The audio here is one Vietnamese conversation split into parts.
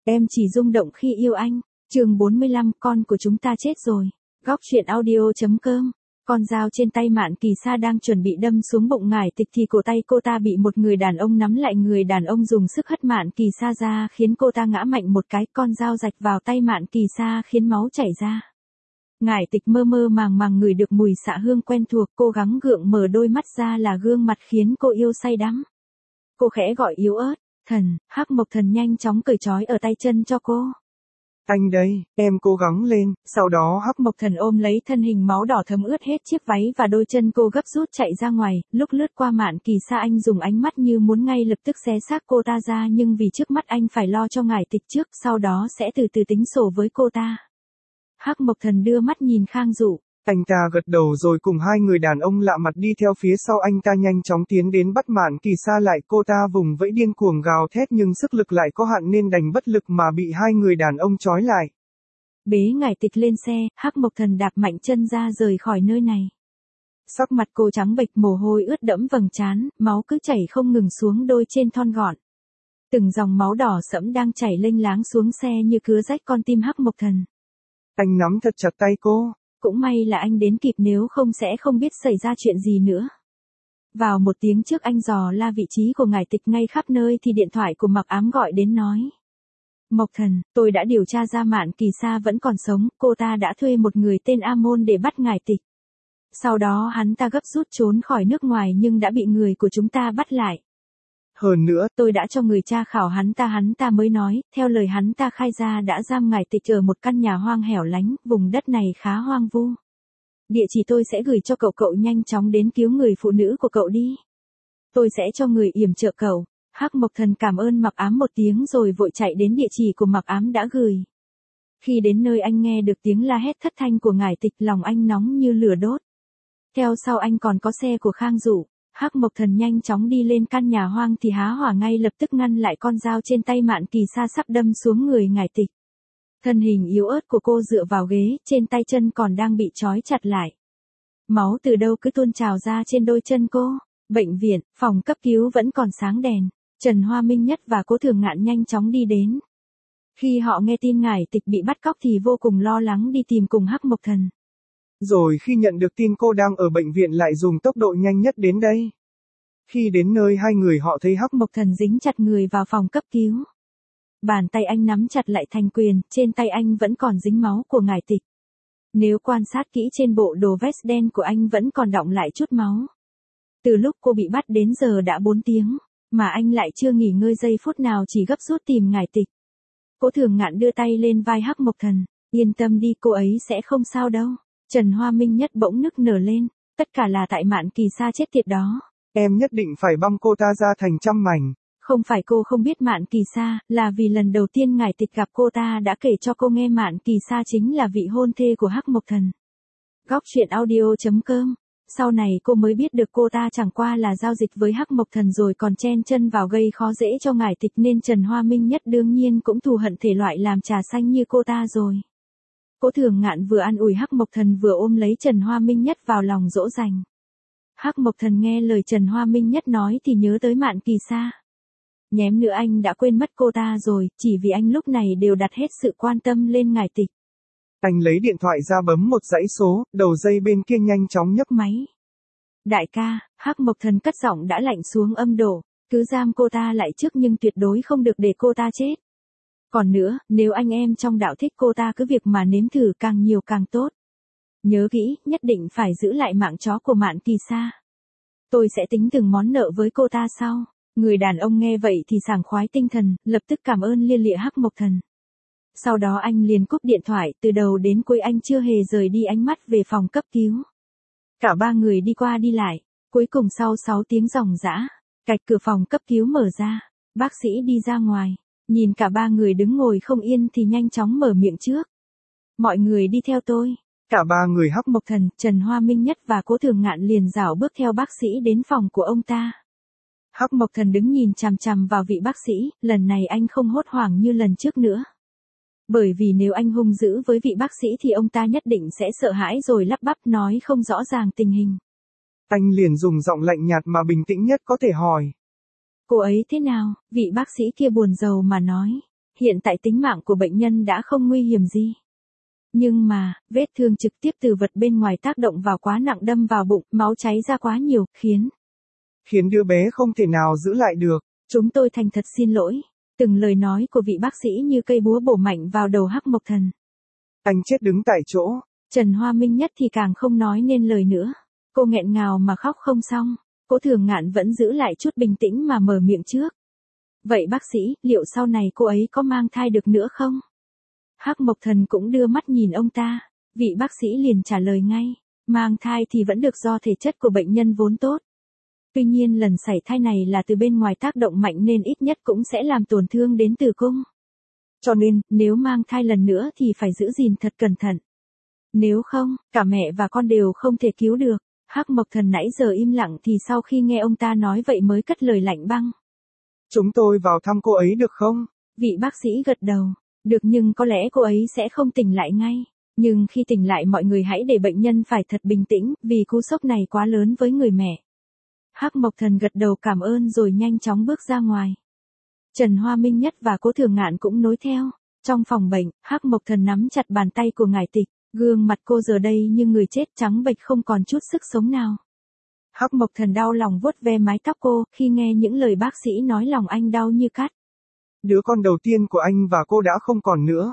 Em chỉ rung động khi yêu anh. Chương 45, con của chúng ta chết rồi. Góc truyện audio.com. Con dao trên tay Mạn Kỳ Sa đang chuẩn bị đâm xuống bụng Ngải Tịch thì cổ tay cô ta bị một người đàn ông nắm lại, người đàn ông dùng sức hất Mạn Kỳ Sa ra khiến cô ta ngã mạnh một cái, con dao rạch vào tay Mạn Kỳ Sa khiến máu chảy ra. Ngải Tịch mơ mơ màng màng ngửi được mùi xạ hương quen thuộc, cố gắng gượng mở đôi mắt ra là gương mặt khiến cô yêu say đắm. Cô khẽ gọi yếu ớt, "Thần." Hắc Mộc Thần nhanh chóng cởi trói ở tay chân cho cô. "Anh đây, em cố gắng lên." Sau đó Hắc Mộc Thần ôm lấy thân hình máu đỏ thấm ướt hết chiếc váy và đôi chân cô gấp rút chạy ra ngoài, lúc lướt qua Mạn Kỳ Sa anh dùng ánh mắt như muốn ngay lập tức xé xác cô ta ra, nhưng vì trước mắt anh phải lo cho Ngải Tịch trước, sau đó sẽ từ từ tính sổ với cô ta. Hắc Mộc Thần đưa mắt nhìn Khang Dụ. Anh ta gật đầu rồi cùng hai người đàn ông lạ mặt đi theo phía sau anh ta, nhanh chóng tiến đến bắt Mạn Kỳ Sa lại. Cô ta vùng vẫy điên cuồng gào thét nhưng sức lực lại có hạn nên đành bất lực mà bị hai người đàn ông trói lại. Bế Ngải Tịch lên xe, Hắc Mộc Thần đạp mạnh chân ra rời khỏi nơi này. Sắc mặt cô trắng bệch, mồ hôi ướt đẫm vầng trán, máu cứ chảy không ngừng xuống đôi trên thon gọn. Từng dòng máu đỏ sẫm đang chảy lênh láng xuống xe như cứa rách con tim Hắc Mộc Thần. Anh nắm thật chặt tay cô. Cũng may là anh đến kịp, nếu không sẽ không biết xảy ra chuyện gì nữa. Vào một tiếng trước anh dò la vị trí của Ngải Tịch ngay khắp nơi thì điện thoại của Mặc Ám gọi đến nói: "Mộc Thần, tôi đã điều tra ra Mạn Kỳ Sa vẫn còn sống, cô ta đã thuê một người tên A Môn để bắt Ngải Tịch. Sau đó hắn ta gấp rút trốn khỏi nước ngoài nhưng đã bị người của chúng ta bắt lại. Hơn nữa, tôi đã cho người tra khảo hắn ta mới nói, theo lời hắn ta khai ra đã giam Ngải Tịch ở một căn nhà hoang hẻo lánh, vùng đất này khá hoang vu. Địa chỉ tôi sẽ gửi cho cậu, cậu nhanh chóng đến cứu người phụ nữ của cậu đi. Tôi sẽ cho người yểm trợ cậu." Hắc Mộc Thần cảm ơn Mặc Ám một tiếng rồi vội chạy đến địa chỉ của Mặc Ám đã gửi. Khi đến nơi anh nghe được tiếng la hét thất thanh của Ngải Tịch, lòng anh nóng như lửa đốt. Theo sau anh còn có xe của Khang Dụ. Hắc Mộc Thần nhanh chóng đi lên căn nhà hoang thì há hỏa ngay lập tức ngăn lại con dao trên tay Mạn Kỳ Sa sắp đâm xuống người Ngải Tịch. Thân hình yếu ớt của cô dựa vào ghế, trên tay chân còn đang bị trói chặt lại. Máu từ đâu cứ tuôn trào ra trên đôi chân cô. Bệnh viện, phòng cấp cứu vẫn còn sáng đèn. Trần Hoa Minh Nhất và Cố Thường Ngạn nhanh chóng đi đến. Khi họ nghe tin Ngải Tịch bị bắt cóc thì vô cùng lo lắng đi tìm cùng Hắc Mộc Thần. Rồi khi nhận được tin cô đang ở bệnh viện lại dùng tốc độ nhanh nhất đến đây. Khi đến nơi hai người họ thấy Hắc Mộc Thần dính chặt người vào phòng cấp cứu. Bàn tay anh nắm chặt lại thành quyền, trên tay anh vẫn còn dính máu của Ngải Tịch. Nếu quan sát kỹ trên bộ đồ vest đen của anh vẫn còn đọng lại chút máu. Từ lúc cô bị bắt đến giờ đã 4 tiếng, mà anh lại chưa nghỉ ngơi giây phút nào, chỉ gấp rút tìm Ngải Tịch. Cố Thường Ngạn đưa tay lên vai Hắc Mộc Thần, "Yên tâm đi, cô ấy sẽ không sao đâu." Trần Hoa Minh Nhất bỗng nức nở lên, "Tất cả là tại Mạn Kỳ Sa chết tiệt đó. Em nhất định phải băm cô ta ra thành trăm mảnh." Không phải cô không biết Mạn Kỳ Sa, là vì lần đầu tiên Ngải Tịch gặp cô ta đã kể cho cô nghe Mạn Kỳ Sa chính là vị hôn thê của Hắc Mộc Thần. Góc truyện audio.com. Sau này cô mới biết được cô ta chẳng qua là giao dịch với Hắc Mộc Thần rồi còn chen chân vào gây khó dễ cho Ngải Tịch, nên Trần Hoa Minh Nhất đương nhiên cũng thù hận thể loại làm trà xanh như cô ta rồi. Cố Thường Ngạn vừa an ủi Hắc Mộc Thần vừa ôm lấy Trần Hoa Minh Nhất vào lòng dỗ dành. Hắc Mộc Thần nghe lời Trần Hoa Minh Nhất nói thì nhớ tới Mạn Kỳ Sa. Nhém nữa anh đã quên mất cô ta rồi, chỉ vì anh lúc này đều đặt hết sự quan tâm lên Ngải Tịch. Anh lấy điện thoại ra bấm một dãy số, đầu dây bên kia nhanh chóng nhấc máy. "Đại ca." Hắc Mộc Thần cất giọng đã lạnh xuống âm độ, "cứ giam cô ta lại trước nhưng tuyệt đối không được để cô ta chết. Còn nữa, nếu anh em trong đạo thích cô ta cứ việc mà nếm thử, càng nhiều càng tốt. Nhớ kỹ, nhất định phải giữ lại mạng chó của Mạn Kỳ Sa. Tôi sẽ tính từng món nợ với cô ta sau." Người đàn ông nghe vậy thì sảng khoái tinh thần, lập tức cảm ơn lia lịa Hắc Mộc Thần. Sau đó anh liền cúp điện thoại, từ đầu đến cuối anh chưa hề rời đi ánh mắt về phòng cấp cứu. Cả ba người đi qua đi lại, cuối cùng sau 6 tiếng ròng rã, cạch cửa phòng cấp cứu mở ra, bác sĩ đi ra ngoài, nhìn cả ba người đứng ngồi không yên thì nhanh chóng mở miệng trước. "Mọi người đi theo tôi." Cả ba người Hắc Mộc Thần, Trần Hoa Minh Nhất và Cố Thường Ngạn liền rảo bước theo bác sĩ đến phòng của ông ta. Hắc Mộc Thần đứng nhìn chằm chằm vào vị bác sĩ, lần này anh không hốt hoảng như lần trước nữa. Bởi vì nếu anh hung dữ với vị bác sĩ thì ông ta nhất định sẽ sợ hãi rồi lắp bắp nói không rõ ràng tình hình. Anh liền dùng giọng lạnh nhạt mà bình tĩnh nhất có thể hỏi: "Cô ấy thế nào?" Vị bác sĩ kia buồn rầu mà nói. Hiện tại tính mạng của bệnh nhân đã không nguy hiểm gì. Nhưng mà, vết thương trực tiếp từ vật bên ngoài tác động vào quá nặng đâm vào bụng, máu cháy ra quá nhiều, khiến đứa bé không thể nào giữ lại được. Chúng tôi thành thật xin lỗi. Từng lời nói của vị bác sĩ như cây búa bổ mạnh vào đầu Hắc Mộc Thần. Anh chết đứng tại chỗ. Trần Hoa Minh Nhất thì càng không nói nên lời nữa. Cô nghẹn ngào mà khóc không xong. Cố Thường Ngạn vẫn giữ lại chút bình tĩnh mà mở miệng trước. Vậy bác sĩ, liệu sau này cô ấy có mang thai được nữa không? Hắc Mộc Thần cũng đưa mắt nhìn ông ta. Vị bác sĩ liền trả lời ngay. Mang thai thì vẫn được do thể chất của bệnh nhân vốn tốt. Tuy nhiên lần sảy thai này là từ bên ngoài tác động mạnh nên ít nhất cũng sẽ làm tổn thương đến tử cung. Cho nên, nếu mang thai lần nữa thì phải giữ gìn thật cẩn thận. Nếu không, cả mẹ và con đều không thể cứu được. Hắc Mộc Thần nãy giờ im lặng thì sau khi nghe ông ta nói vậy mới cất lời lạnh băng. Chúng tôi vào thăm cô ấy được không? Vị bác sĩ gật đầu. Được, nhưng có lẽ cô ấy sẽ không tỉnh lại ngay. Nhưng khi tỉnh lại mọi người hãy để bệnh nhân phải thật bình tĩnh, vì cú sốc này quá lớn với người mẹ. Hắc Mộc Thần gật đầu cảm ơn rồi nhanh chóng bước ra ngoài. Trần Hoa Minh Nhất và Cố Thường Ngạn cũng nối theo. Trong phòng bệnh, Hắc Mộc Thần nắm chặt bàn tay của ngài Tịch. Gương mặt cô giờ đây như người chết trắng bệch không còn chút sức sống nào. Hắc Mộc Thần đau lòng vuốt ve mái tóc cô, khi nghe những lời bác sĩ nói lòng anh đau như cắt. Đứa con đầu tiên của anh và cô đã không còn nữa.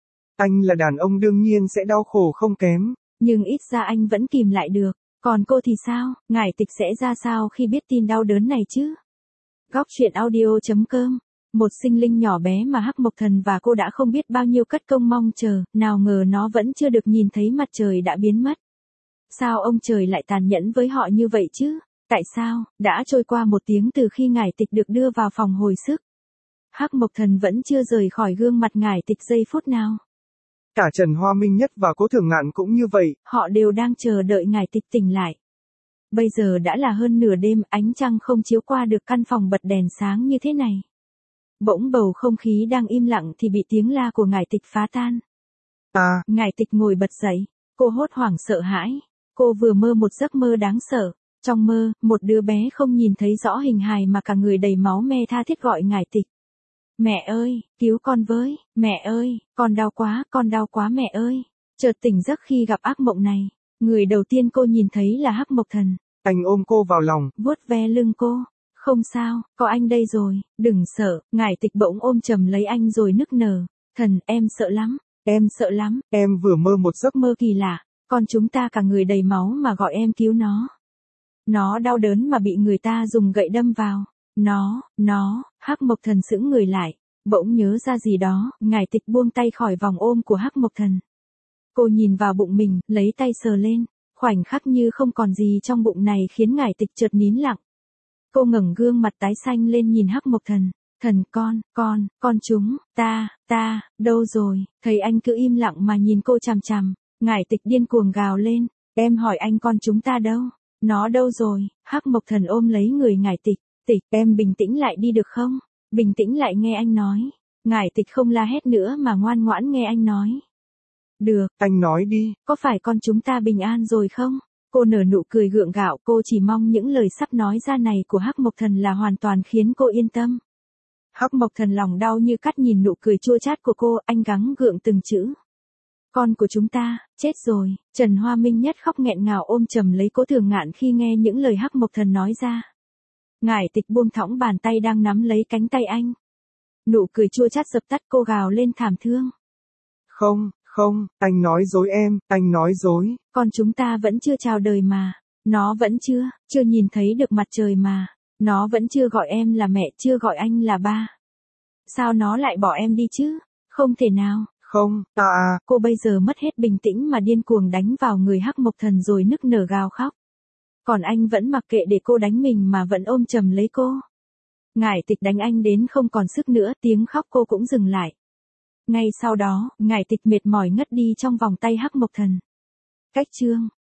Anh là đàn ông đương nhiên sẽ đau khổ không kém. Nhưng ít ra anh vẫn kìm lại được. Còn cô thì sao, ngài Tịch sẽ ra sao khi biết tin đau đớn này chứ? Góc truyện audio.com. Một sinh linh nhỏ bé mà Hắc Mộc Thần và cô đã không biết bao nhiêu cất công mong chờ, nào ngờ nó vẫn chưa được nhìn thấy mặt trời đã biến mất. Sao ông trời lại tàn nhẫn với họ như vậy chứ? Tại sao, đã trôi qua 1 tiếng từ khi ngài Tịch được đưa vào phòng hồi sức. Hắc Mộc Thần vẫn chưa rời khỏi gương mặt ngài Tịch giây phút nào. Cả Trần Hoa Minh Nhất và Cố Thường Ngạn cũng như vậy. Họ đều đang chờ đợi ngài Tịch tỉnh lại. Bây giờ đã là hơn nửa đêm, ánh trăng không chiếu qua được căn phòng bật đèn sáng như thế này. Bỗng bầu không khí đang im lặng thì bị tiếng la của ngài Tịch phá tan. Ngài Tịch ngồi bật dậy. Cô hốt hoảng sợ hãi. Cô vừa mơ một giấc mơ đáng sợ. Trong mơ, một đứa bé không nhìn thấy rõ hình hài mà cả người đầy máu me tha thiết gọi ngài Tịch. Mẹ ơi, cứu con với, mẹ ơi, con đau quá mẹ ơi. Chợt tỉnh giấc khi gặp ác mộng này. Người đầu tiên cô nhìn thấy là Hắc Mộc Thần. Anh ôm cô vào lòng, vuốt ve lưng cô. Không sao, có anh đây rồi, đừng sợ. Ngải Tịch bỗng ôm chầm lấy anh rồi nức nở. Thần, em sợ lắm, em sợ lắm. Em vừa mơ một giấc mơ kỳ lạ, con chúng ta cả người đầy máu mà gọi em cứu nó. Nó đau đớn mà bị người ta dùng gậy đâm vào. Hắc Mộc Thần sững người lại, bỗng nhớ ra gì đó, Ngải Tịch buông tay khỏi vòng ôm của Hắc Mộc Thần. Cô nhìn vào bụng mình, lấy tay sờ lên, khoảnh khắc như không còn gì trong bụng này khiến Ngải Tịch chợt nín lặng. Cô ngẩng gương mặt tái xanh lên nhìn Hắc Mộc Thần. Thần, con chúng, ta, đâu rồi? Thấy anh cứ im lặng mà nhìn cô chằm chằm, Ngải Tịch điên cuồng gào lên. Em hỏi anh con chúng ta đâu? Nó đâu rồi? Hắc Mộc Thần ôm lấy người Ngải Tịch. Tịch, em bình tĩnh lại đi được không? Bình tĩnh lại nghe anh nói. Ngải Tịch không la hét nữa mà ngoan ngoãn nghe anh nói. Được, anh nói đi. Có phải con chúng ta bình an rồi không? Cô nở nụ cười gượng gạo, cô chỉ mong những lời sắp nói ra này của Hắc Mộc Thần là hoàn toàn khiến cô yên tâm. Hắc Mộc Thần lòng đau như cắt nhìn nụ cười chua chát của cô, anh gắng gượng từng chữ. Con của chúng ta, chết rồi. Trần Hoa Minh Nhất khóc nghẹn ngào ôm chầm lấy Cố Thường Ngạn khi nghe những lời Hắc Mộc Thần nói ra. Ngải Tịch buông thõng bàn tay đang nắm lấy cánh tay anh. Nụ cười chua chát dập tắt, cô gào lên thảm thương. Không, anh nói dối em, anh nói dối. Con chúng ta vẫn chưa chào đời mà. Nó vẫn chưa nhìn thấy được mặt trời mà. Nó vẫn chưa gọi em là mẹ, chưa gọi anh là ba. Sao nó lại bỏ em đi chứ? Không thể nào. Không, Cô bây giờ mất hết bình tĩnh mà điên cuồng đánh vào người Hắc Mộc Thần rồi nức nở gào khóc. Còn anh vẫn mặc kệ để cô đánh mình mà vẫn ôm chầm lấy cô. Ngải Tịch đánh anh đến không còn sức nữa, tiếng khóc cô cũng dừng lại. Ngay sau đó, Ngải Tịch mệt mỏi ngất đi trong vòng tay Hắc Mộc Thần. Cách chương